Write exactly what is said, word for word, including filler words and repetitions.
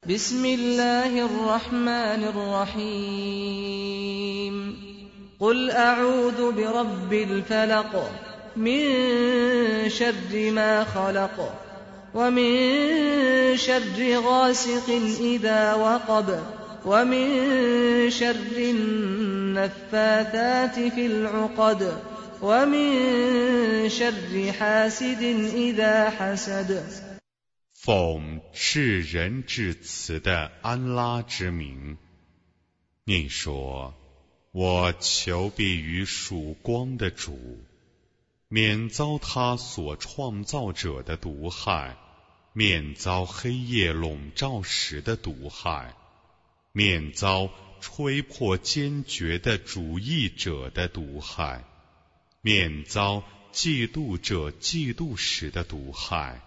بسم الله الرحمن الرحيم قل أعوذ برب الفلق من شر ما خلق ومن شر غاسق إذا وقب ومن شر النفاثات في العقد ومن شر حاسد إذا حسد 奉至仁至慈的安拉之名，你说：我求必于曙光的主，免遭他所创造者的毒害，免遭黑夜笼罩时的毒害，免遭吹破坚决的主义者的毒害，免遭嫉妒者嫉妒时的毒害。